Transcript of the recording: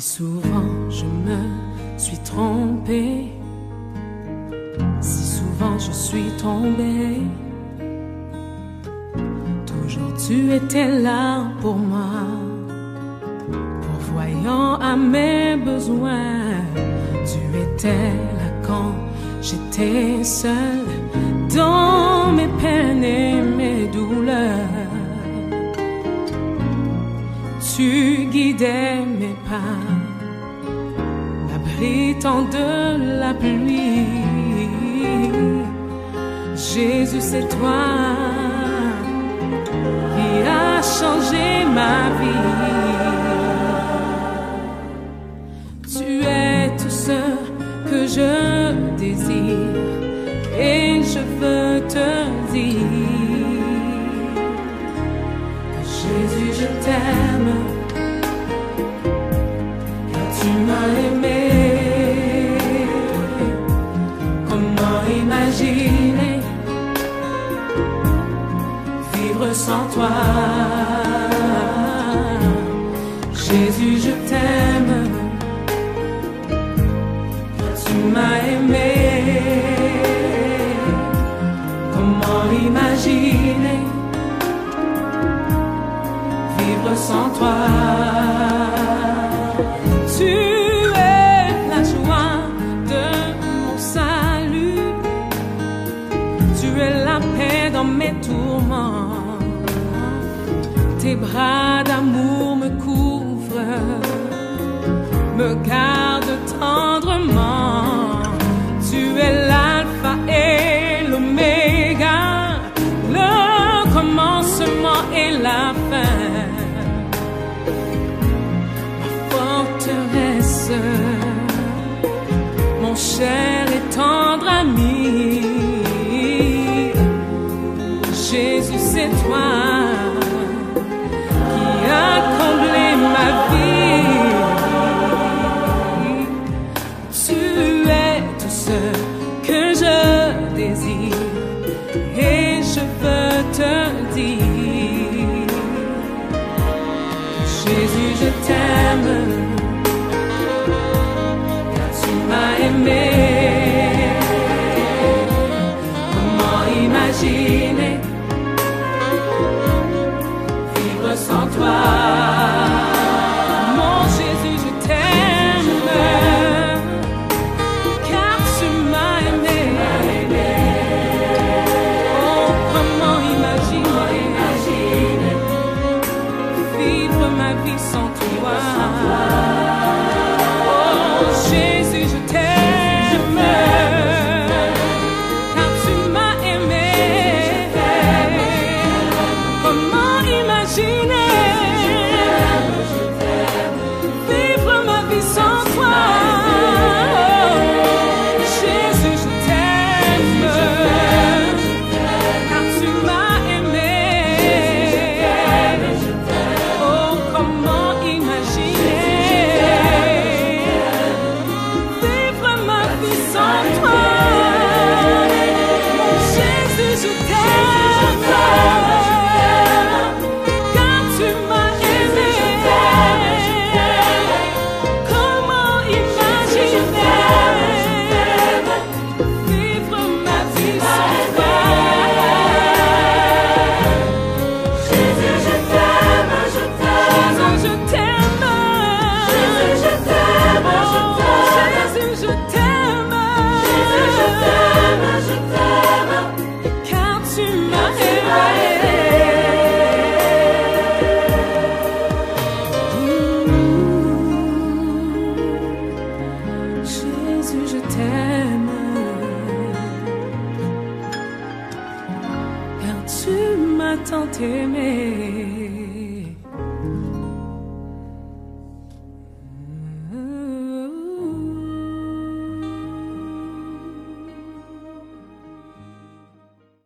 souvent je me suis trompée, si souvent je suis tombée, toujours tu étais là pour moi, pourvoyant à mes besoins. Tu étais là quand j'étais seule, dans mes peines et mes douleurs. Tu guidais mes pas, m'abritant de la pluie. Jésus, c'est toi qui a changé ma vie. Tu es tout ce que je désire et je veux te dire: Jésus, je t'aime, car tu m'as aimé. Comment imaginer vivre sans toi? Jésus, je t'aime, car tu m'as aimé. Comment imaginer vivre sans toi? Tu es la joie de mon salut, tu es la paix dans mes tourments. Tes bras d'amour me couvrent, me gardent tendrement. Tu es l'alpha et l'oméga, le commencement et la fin. Mon cher et tendre ami, Jésus, c'est toi qui as comblé ma vie. Tu es tout ce que je désire et je veux te dire: Jésus, je t'aime, aimé. Comment imaginer vivre sans toi? Mon Jésus, je t'aime, car tu m'as aimé. Oh, comment imaginer vivre ma vie sans toi? Jésus, je t'aime, car tu m'as aimé. Comment imaginer vivre ma vie sans toi? Jésus, je t'aime, car tu m'as aimé. Oh, comment imaginer sans toi? Mon Jésus, je t'aime, car tu m'as aimé. Comment imaginer vivre ma vie sans toi? Jésus, je t'aime, je t'aime. Jésus, je t'aime. Jésus, je t'aime, je t'aime. Jésus, je t'aime. Je t'aime, car tu m'as aimé. Jésus, je t'aime, car tu m'as tant aimé.